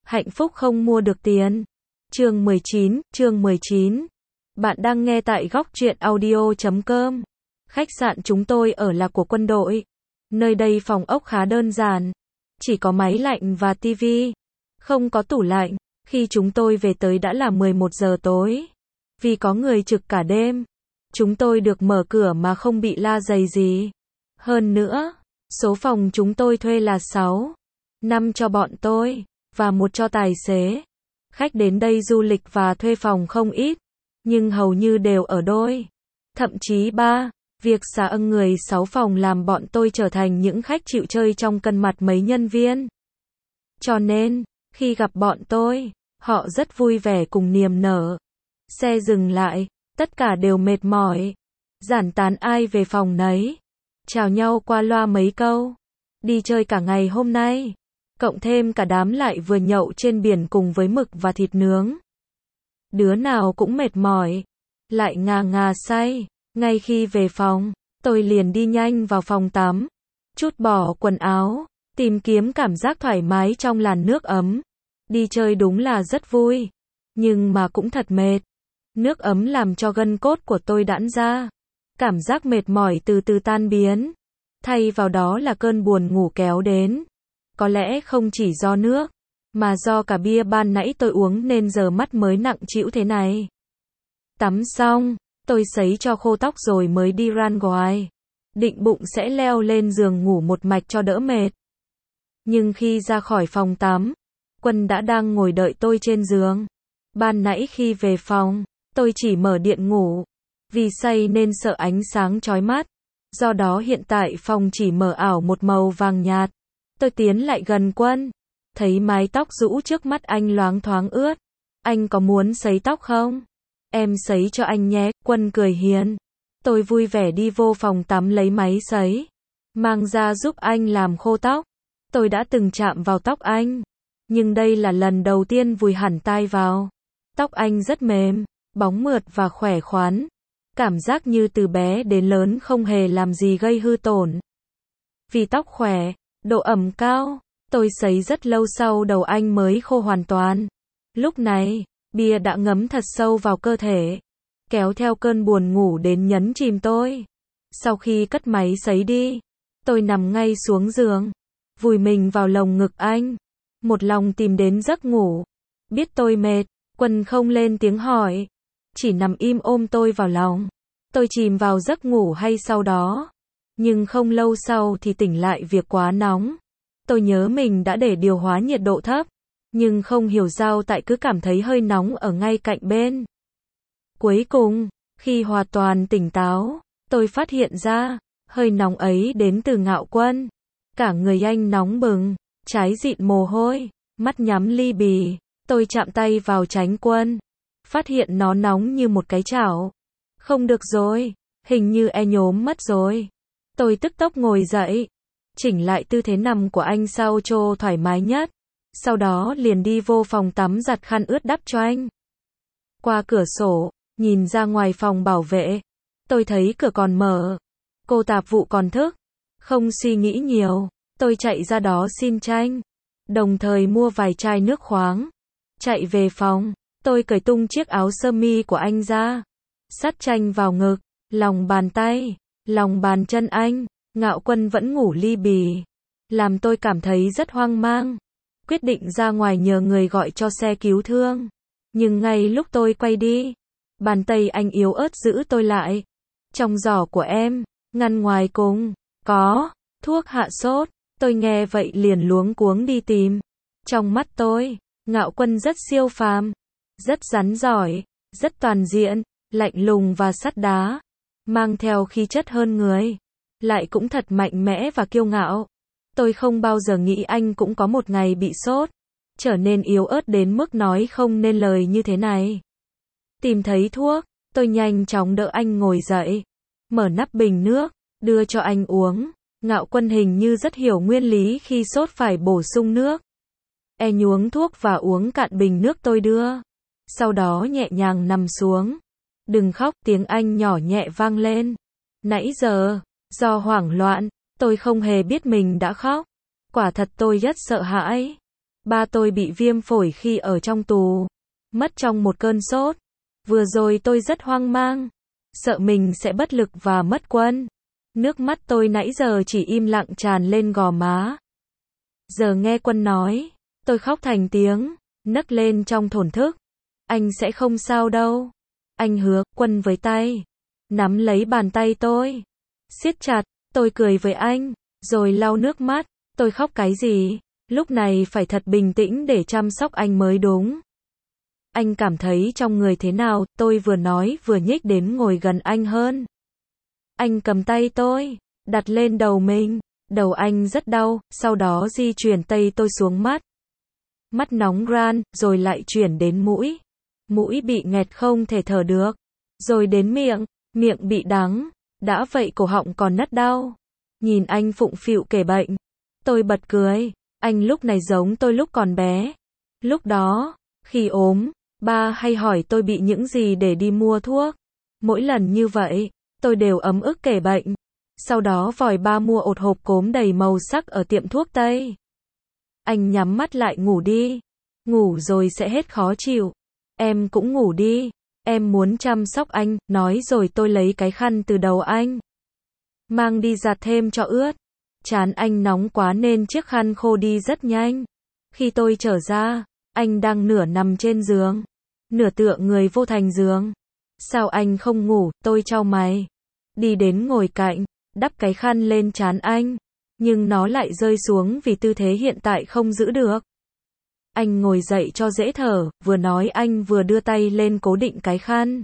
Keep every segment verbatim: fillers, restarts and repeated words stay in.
Hạnh phúc không mua được tiền. Chương mười chín, chương mười chín. Bạn đang nghe tại góc truyện audio chấm com. Khách sạn chúng tôi ở là của quân đội. Nơi đây phòng ốc khá đơn giản. Chỉ có máy lạnh và tivi. Không có tủ lạnh. Khi chúng tôi về tới đã là mười một giờ tối. Vì có người trực cả đêm, chúng tôi được mở cửa mà không bị la rầy gì. Hơn nữa, số phòng chúng tôi thuê là sáu, năm cho bọn tôi, và một cho tài xế. Khách đến đây du lịch và thuê phòng không ít, nhưng hầu như đều ở đôi, thậm chí ba. Việc xả âng người sáu phòng làm bọn tôi trở thành những khách chịu chơi trong cân mặt mấy nhân viên. Cho nên, khi gặp bọn tôi, họ rất vui vẻ cùng niềm nở. Xe dừng lại, tất cả đều mệt mỏi. Giản tán ai về phòng nấy. Chào nhau qua loa mấy câu. Đi chơi cả ngày hôm nay. Cộng thêm cả đám lại vừa nhậu trên biển cùng với mực và thịt nướng. Đứa nào cũng mệt mỏi. Lại ngà ngà say. Ngay khi về phòng, tôi liền đi nhanh vào phòng tắm. Trút bỏ quần áo. Tìm kiếm cảm giác thoải mái trong làn nước ấm. Đi chơi đúng là rất vui. Nhưng mà cũng thật mệt. Nước ấm làm cho gân cốt của tôi giãn ra. Cảm giác mệt mỏi từ từ tan biến. Thay vào đó là cơn buồn ngủ kéo đến. Có lẽ không chỉ do nước, mà do cả bia ban nãy tôi uống nên giờ mắt mới nặng trĩu thế này. Tắm xong, tôi sấy cho khô tóc rồi mới đi ra ngoài. Định bụng sẽ leo lên giường ngủ một mạch cho đỡ mệt. Nhưng khi ra khỏi phòng tắm, Quân đã đang ngồi đợi tôi trên giường. Ban nãy khi về phòng, tôi chỉ mở điện ngủ. Vì say nên sợ ánh sáng chói mắt. Do đó hiện tại phòng chỉ mờ ảo một màu vàng nhạt. Tôi tiến lại gần Quân. Thấy mái tóc rũ trước mắt anh loáng thoáng ướt. Anh có muốn sấy tóc không? Em sấy cho anh nhé, Quân cười hiền. Tôi vui vẻ đi vô phòng tắm lấy máy sấy. Mang ra giúp anh làm khô tóc. Tôi đã từng chạm vào tóc anh. Nhưng đây là lần đầu tiên vùi hẳn tay vào. Tóc anh rất mềm, bóng mượt và khỏe khoắn. Cảm giác như từ bé đến lớn không hề làm gì gây hư tổn. Vì tóc khỏe, độ ẩm cao, tôi sấy rất lâu sau đầu anh mới khô hoàn toàn. Lúc này, bia đã ngấm thật sâu vào cơ thể, kéo theo cơn buồn ngủ đến nhấn chìm tôi. Sau khi cất máy sấy đi, tôi nằm ngay xuống giường, vùi mình vào lồng ngực anh, một lòng tìm đến giấc ngủ. Biết tôi mệt, Quân không lên tiếng hỏi, chỉ nằm im ôm tôi vào lòng. Tôi chìm vào giấc ngủ hay sau đó. Nhưng không lâu sau thì tỉnh lại việc quá nóng. Tôi nhớ mình đã để điều hòa nhiệt độ thấp. Nhưng không hiểu sao tại cứ cảm thấy hơi nóng ở ngay cạnh bên. Cuối cùng, khi hoàn toàn tỉnh táo, tôi phát hiện ra, hơi nóng ấy đến từ Ngạo Quân. Cả người anh nóng bừng, trái dịn mồ hôi, mắt nhắm li bì. Tôi chạm tay vào trán Quân. Phát hiện nó nóng như một cái chảo. Không được rồi, hình như e nhốm mất rồi. Tôi tức tốc ngồi dậy, chỉnh lại tư thế nằm của anh sao cho thoải mái nhất. Sau đó liền đi vô phòng tắm giặt khăn ướt đắp cho anh. Qua cửa sổ, nhìn ra ngoài phòng bảo vệ. Tôi thấy cửa còn mở. Cô tạp vụ còn thức. Không suy nghĩ nhiều, tôi chạy ra đó xin tranh. Đồng thời mua vài chai nước khoáng. Chạy về phòng, tôi cởi tung chiếc áo sơ mi của anh ra. Sắt tranh vào ngực, lòng bàn tay, lòng bàn chân anh. Ngạo Quân vẫn ngủ li bì, làm tôi cảm thấy rất hoang mang. Quyết định ra ngoài nhờ người gọi cho xe cứu thương. Nhưng ngay lúc tôi quay đi, bàn tay anh yếu ớt giữ tôi lại. Trong giỏ của em, ngăn ngoài cùng, có thuốc hạ sốt. Tôi nghe vậy liền luống cuống đi tìm. Trong mắt tôi, Ngạo Quân rất siêu phàm, rất rắn giỏi, rất toàn diện, lạnh lùng và sắt đá, mang theo khí chất hơn người, lại cũng thật mạnh mẽ và kiêu ngạo. Tôi không bao giờ nghĩ anh cũng có một ngày bị sốt, trở nên yếu ớt đến mức nói không nên lời như thế này. Tìm thấy thuốc, tôi nhanh chóng đỡ anh ngồi dậy, mở nắp bình nước, đưa cho anh uống. Ngạo Quân hình như rất hiểu nguyên lý khi sốt phải bổ sung nước. E nhuống thuốc và uống cạn bình nước tôi đưa. Sau đó nhẹ nhàng nằm xuống. Đừng khóc, tiếng anh nhỏ nhẹ vang lên. Nãy giờ, do hoảng loạn, tôi không hề biết mình đã khóc. Quả thật tôi rất sợ hãi. Ba tôi bị viêm phổi khi ở trong tù. Mất trong một cơn sốt. Vừa rồi tôi rất hoang mang. Sợ mình sẽ bất lực và mất Quân. Nước mắt tôi nãy giờ chỉ im lặng tràn lên gò má. Giờ nghe Quân nói, tôi khóc thành tiếng, nấc lên trong thổn thức. Anh sẽ không sao đâu. Anh hứa. Quân với tay, nắm lấy bàn tay tôi, siết chặt. Tôi cười với anh, rồi lau nước mắt. Tôi khóc cái gì? Lúc này phải thật bình tĩnh để chăm sóc anh mới đúng. Anh cảm thấy trong người thế nào? Tôi vừa nói vừa nhích đến ngồi gần anh hơn. Anh cầm tay tôi, đặt lên đầu mình. Đầu anh rất đau, sau đó di chuyển tay tôi xuống mắt. Mắt nóng ran, rồi lại chuyển đến mũi. Mũi bị nghẹt không thể thở được. Rồi đến miệng, miệng bị đắng. Đã vậy cổ họng còn nấc đau. Nhìn anh phụng phịu kể bệnh. Tôi bật cười. Anh lúc này giống tôi lúc còn bé. Lúc đó, khi ốm, ba hay hỏi tôi bị những gì để đi mua thuốc. Mỗi lần như vậy, tôi đều ấm ức kể bệnh. Sau đó vòi ba mua ột hộp cốm đầy màu sắc ở tiệm thuốc Tây. Anh nhắm mắt lại ngủ đi. Ngủ rồi sẽ hết khó chịu. Em cũng ngủ đi. Em muốn chăm sóc anh, nói rồi tôi lấy cái khăn từ đầu anh. Mang đi giặt thêm cho ướt. Trán anh nóng quá nên chiếc khăn khô đi rất nhanh. Khi tôi trở ra, anh đang nửa nằm trên giường. Nửa tựa người vô thành giường. Sao anh không ngủ? Tôi chau mày. Đi đến ngồi cạnh, đắp cái khăn lên trán anh. Nhưng nó lại rơi xuống vì tư thế hiện tại không giữ được. Anh ngồi dậy cho dễ thở, vừa nói anh vừa đưa tay lên cố định cái khăn.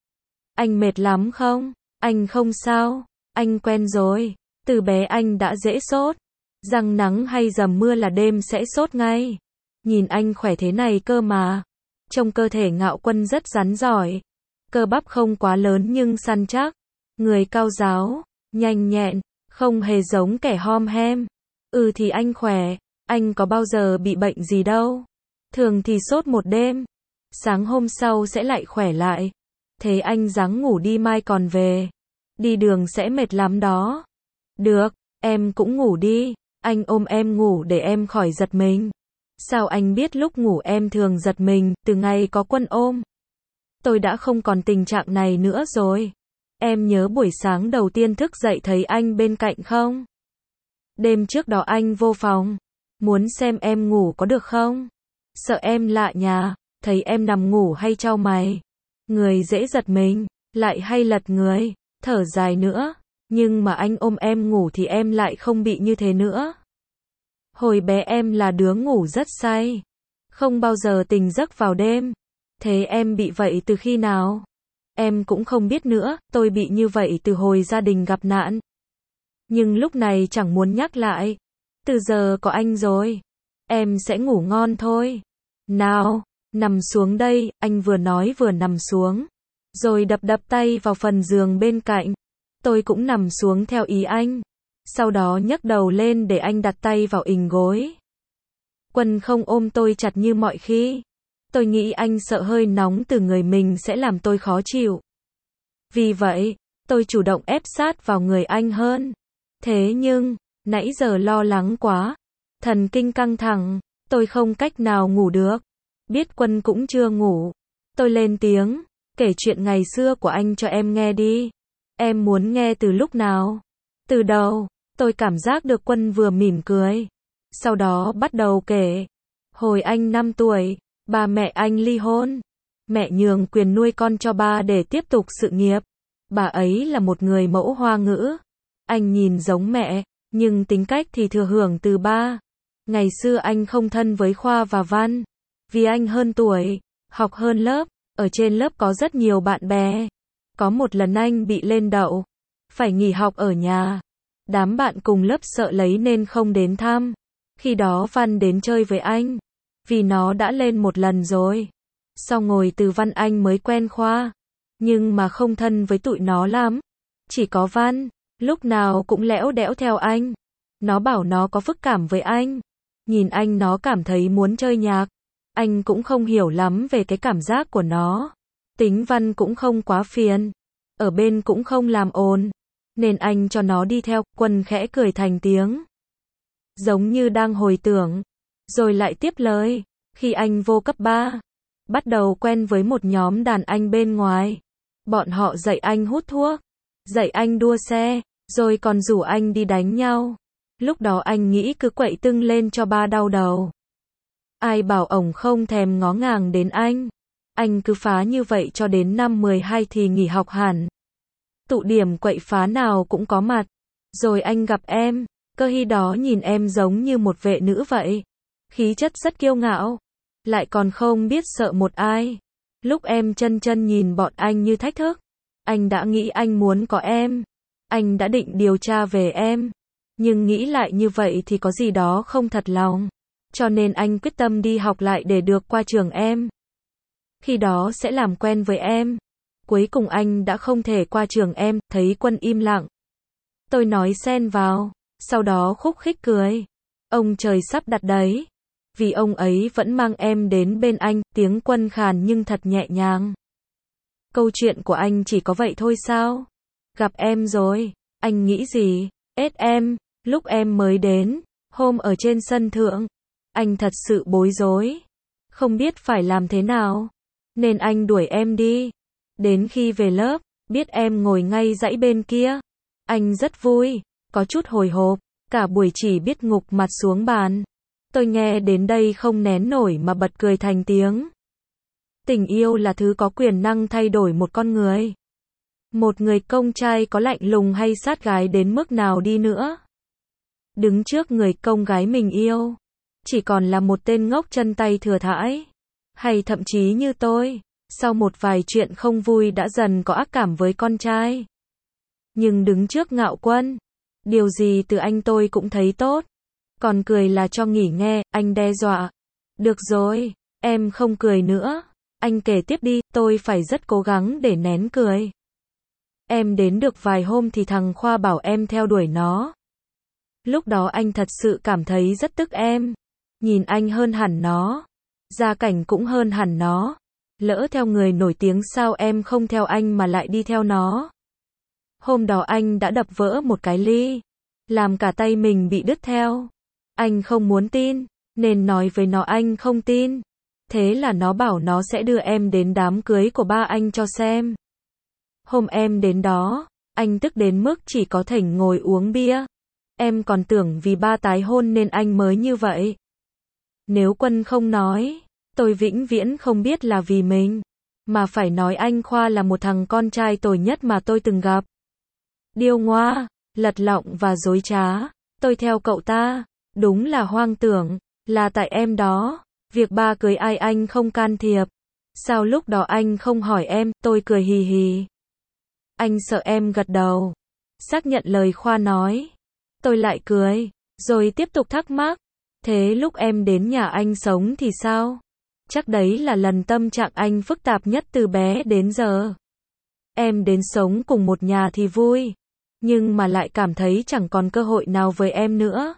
Anh mệt lắm không? Anh không sao. Anh quen rồi. Từ bé anh đã dễ sốt. Răng nắng hay dầm mưa là đêm sẽ sốt ngay. Nhìn anh khỏe thế này cơ mà. Trông cơ thể Ngạo Quân rất rắn giỏi. Cơ bắp không quá lớn nhưng săn chắc. Người cao ráo, nhanh nhẹn, không hề giống kẻ hom hem. Ừ thì anh khỏe. Anh có bao giờ bị bệnh gì đâu. Thường thì sốt một đêm. Sáng hôm sau sẽ lại khỏe lại. Thế anh ráng ngủ đi mai còn về. Đi đường sẽ mệt lắm đó. Được, em cũng ngủ đi. Anh ôm em ngủ để em khỏi giật mình. Sao anh biết lúc ngủ em thường giật mình? Từ ngày có Quân ôm, tôi đã không còn tình trạng này nữa rồi. Em nhớ buổi sáng đầu tiên thức dậy thấy anh bên cạnh không? Đêm trước đó anh vô phòng. Muốn xem em ngủ có được không? Sợ em lạ nhà, thấy em nằm ngủ hay chau mày. Người dễ giật mình, lại hay lật người, thở dài nữa. Nhưng mà anh ôm em ngủ thì em lại không bị như thế nữa. Hồi bé em là đứa ngủ rất say. Không bao giờ tỉnh giấc vào đêm. Thế em bị vậy từ khi nào? Em cũng không biết nữa, tôi bị như vậy từ hồi gia đình gặp nạn. Nhưng lúc này chẳng muốn nhắc lại. Từ giờ có anh rồi. Em sẽ ngủ ngon thôi. Nào, nằm xuống đây, anh vừa nói vừa nằm xuống. Rồi đập đập tay vào phần giường bên cạnh. Tôi cũng nằm xuống theo ý anh. Sau đó nhấc đầu lên để anh đặt tay vào ình gối. Quân không ôm tôi chặt như mọi khi. Tôi nghĩ anh sợ hơi nóng từ người mình sẽ làm tôi khó chịu. Vì vậy, tôi chủ động ép sát vào người anh hơn. Thế nhưng, nãy giờ lo lắng quá. Thần kinh căng thẳng, tôi không cách nào ngủ được. Biết Quân cũng chưa ngủ. Tôi lên tiếng, kể chuyện ngày xưa của anh cho em nghe đi. Em muốn nghe từ lúc nào? Từ đầu, tôi cảm giác được Quân vừa mỉm cười. Sau đó bắt đầu kể. Hồi anh năm tuổi, ba mẹ anh ly hôn. Mẹ nhường quyền nuôi con cho ba để tiếp tục sự nghiệp. Bà ấy là một người mẫu Hoa ngữ. Anh nhìn giống mẹ, nhưng tính cách thì thừa hưởng từ ba. Ngày xưa anh không thân với Khoa và Văn. Vì anh hơn tuổi, học hơn lớp, ở trên lớp có rất nhiều bạn bè. Có một lần anh bị lên đậu, phải nghỉ học ở nhà. Đám bạn cùng lớp sợ lấy nên không đến thăm. Khi đó Văn đến chơi với anh, vì nó đã lên một lần rồi. Sau ngồi từ Văn anh mới quen Khoa, nhưng mà không thân với tụi nó lắm. Chỉ có Văn, lúc nào cũng lẽo đẽo theo anh. Nó bảo nó có phức cảm với anh. Nhìn anh nó cảm thấy muốn chơi nhạc. Anh cũng không hiểu lắm về cái cảm giác của nó. Tính Văn cũng không quá phiền. Ở bên cũng không làm ồn. Nên anh cho nó đi theo. Quân khẽ cười thành tiếng. Giống như đang hồi tưởng. Rồi lại tiếp lời, khi anh vô cấp ba, bắt đầu quen với một nhóm đàn anh bên ngoài. Bọn họ dạy anh hút thuốc, dạy anh đua xe, rồi còn rủ anh đi đánh nhau. Lúc đó anh nghĩ cứ quậy tưng lên cho ba đau đầu. Ai bảo ổng không thèm ngó ngàng đến anh. Anh cứ phá như vậy cho đến năm mười hai thì nghỉ học hẳn. Tụ điểm quậy phá nào cũng có mặt. Rồi anh gặp em, cơ hi đó nhìn em giống như một vệ nữ vậy. Khí chất rất kiêu ngạo, lại còn không biết sợ một ai. Lúc em chân chân nhìn bọn anh như thách thức, anh đã nghĩ anh muốn có em. Anh đã định điều tra về em. Nhưng nghĩ lại như vậy thì có gì đó không thật lòng. Cho nên anh quyết tâm đi học lại để được qua trường em. Khi đó sẽ làm quen với em. Cuối cùng anh đã không thể qua trường em, thấy Quân im lặng. Tôi nói xen vào, sau đó khúc khích cười. Ông trời sắp đặt đấy. Vì ông ấy vẫn mang em đến bên anh, tiếng Quân khàn nhưng thật nhẹ nhàng. Câu chuyện của anh chỉ có vậy thôi sao? Gặp em rồi, anh nghĩ gì? Ết em, lúc em mới đến, hôm ở trên sân thượng, anh thật sự bối rối. Không biết phải làm thế nào. Nên anh đuổi em đi. Đến khi về lớp, biết em ngồi ngay dãy bên kia. Anh rất vui, có chút hồi hộp, cả buổi chỉ biết ngục mặt xuống bàn. Tôi nghe đến đây không nén nổi mà bật cười thành tiếng. Tình yêu là thứ có quyền năng thay đổi một con người. Một người công trai có lạnh lùng hay sát gái đến mức nào đi nữa, đứng trước người công gái mình yêu, chỉ còn là một tên ngốc chân tay thừa thãi. Hay thậm chí như tôi, sau một vài chuyện không vui đã dần có ác cảm với con trai. Nhưng đứng trước Ngạo Quân, điều gì từ anh tôi cũng thấy tốt. Còn cười là cho nghỉ nghe, anh đe dọa. Được rồi, em không cười nữa. Anh kể tiếp đi, tôi phải rất cố gắng để nén cười. Em đến được vài hôm thì thằng Khoa bảo em theo đuổi nó. Lúc đó anh thật sự cảm thấy rất tức em. Nhìn anh hơn hẳn nó. Gia cảnh cũng hơn hẳn nó. Lỡ theo người nổi tiếng sao em không theo anh mà lại đi theo nó. Hôm đó anh đã đập vỡ một cái ly. Làm cả tay mình bị đứt theo. Anh không muốn tin, nên nói với nó anh không tin. Thế là nó bảo nó sẽ đưa em đến đám cưới của ba anh cho xem. Hôm em đến đó, anh tức đến mức chỉ có thảnh ngồi uống bia. Em còn tưởng vì ba tái hôn nên anh mới như vậy. Nếu Quân không nói, tôi vĩnh viễn không biết là vì mình. Mà phải nói anh Khoa là một thằng con trai tồi nhất mà tôi từng gặp. Điêu ngoa, lật lọng và dối trá. Tôi theo cậu ta, đúng là hoang tưởng, là tại em đó. Việc ba cưới ai anh không can thiệp. Sao lúc đó anh không hỏi em, tôi cười hì hì. Anh sợ em gật đầu. Xác nhận lời Khoa nói. Tôi lại cười, rồi tiếp tục thắc mắc. Thế lúc em đến nhà anh sống thì sao? Chắc đấy là lần tâm trạng anh phức tạp nhất từ bé đến giờ. Em đến sống cùng một nhà thì vui. Nhưng mà lại cảm thấy chẳng còn cơ hội nào với em nữa.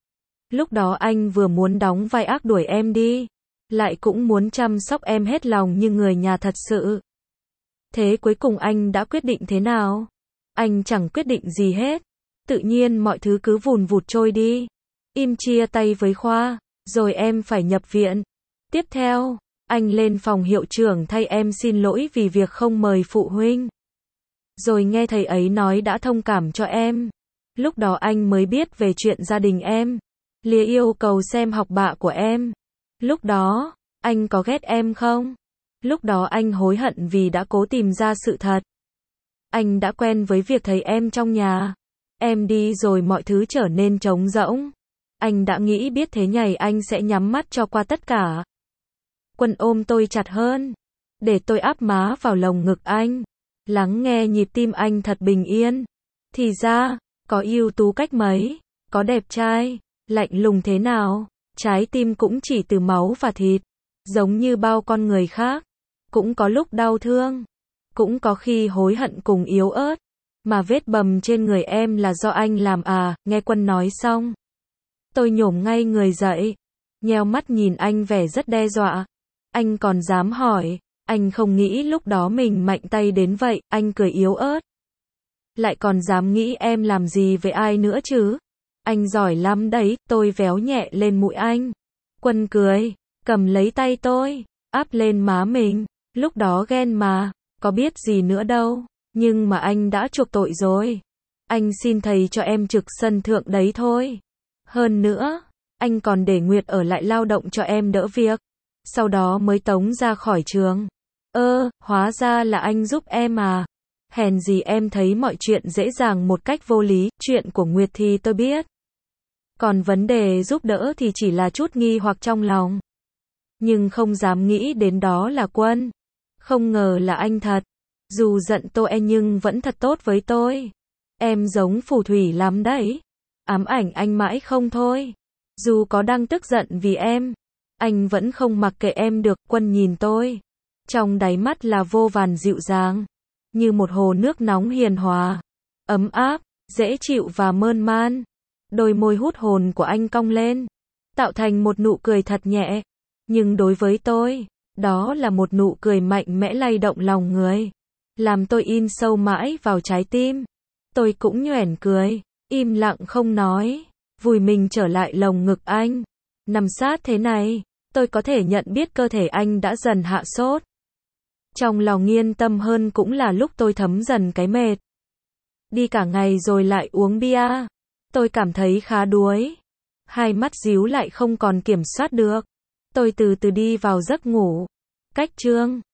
Lúc đó anh vừa muốn đóng vai ác đuổi em đi, lại cũng muốn chăm sóc em hết lòng như người nhà thật sự. Thế cuối cùng anh đã quyết định thế nào? Anh chẳng quyết định gì hết. Tự nhiên mọi thứ cứ vùn vụt trôi đi. Im chia tay với Khoa, rồi em phải nhập viện. Tiếp theo, anh lên phòng hiệu trưởng thay em xin lỗi vì việc không mời phụ huynh. Rồi nghe thầy ấy nói đã thông cảm cho em. Lúc đó anh mới biết về chuyện gia đình em. Lìa yêu cầu xem học bạ của em. Lúc đó, anh có ghét em không? Lúc đó anh hối hận vì đã cố tìm ra sự thật. Anh đã quen với việc thấy em trong nhà. Em đi rồi mọi thứ trở nên trống rỗng. Anh đã nghĩ biết thế nhảy anh sẽ nhắm mắt cho qua tất cả. Quân ôm tôi chặt hơn, để tôi áp má vào lồng ngực anh. Lắng nghe nhịp tim anh thật bình yên. Thì ra, có ưu tú cách mấy, có đẹp trai, lạnh lùng thế nào, trái tim cũng chỉ từ máu và thịt. Giống như bao con người khác. Cũng có lúc đau thương. Cũng có khi hối hận cùng yếu ớt. Mà vết bầm trên người em là do anh làm à, nghe Quân nói xong. Tôi nhổm ngay người dậy. Nheo mắt nhìn anh vẻ rất đe dọa. Anh còn dám hỏi. Anh không nghĩ lúc đó mình mạnh tay đến vậy, anh cười yếu ớt. Lại còn dám nghĩ em làm gì với ai nữa chứ? Anh giỏi lắm đấy, tôi véo nhẹ lên mũi anh. Quân cười, cầm lấy tay tôi, áp lên má mình. Lúc đó ghen mà, có biết gì nữa đâu. Nhưng mà anh đã chuộc tội rồi. Anh xin thầy cho em trực sân thượng đấy thôi. Hơn nữa, anh còn để Nguyệt ở lại lao động cho em đỡ việc. Sau đó mới tống ra khỏi trường. Ơ, hóa ra là anh giúp em à. Hèn gì em thấy mọi chuyện dễ dàng một cách vô lý, chuyện của Nguyệt thì tôi biết. Còn vấn đề giúp đỡ thì chỉ là chút nghi hoặc trong lòng. Nhưng không dám nghĩ đến đó là Quân. Không ngờ là anh thật. Dù giận tôi nhưng vẫn thật tốt với tôi. Em giống phù thủy lắm đấy. Ám ảnh anh mãi không thôi. Dù có đang tức giận vì em, anh vẫn không mặc kệ em được. Quân nhìn tôi. Trong đáy mắt là vô vàn dịu dàng. Như một hồ nước nóng hiền hòa. Ấm áp, dễ chịu và mơn man. Đôi môi hút hồn của anh cong lên. Tạo thành một nụ cười thật nhẹ. Nhưng đối với tôi, đó là một nụ cười mạnh mẽ lay động lòng người. Làm tôi in sâu mãi vào trái tim. Tôi cũng nhoẻn cười, im lặng không nói. Vùi mình trở lại lồng ngực anh. Nằm sát thế này, tôi có thể nhận biết cơ thể anh đã dần hạ sốt. Trong lòng yên tâm hơn cũng là lúc tôi thấm dần cái mệt. Đi cả ngày rồi lại uống bia. Tôi cảm thấy khá đuối. Hai mắt díu lại không còn kiểm soát được. Tôi từ từ đi vào giấc ngủ. Cách chương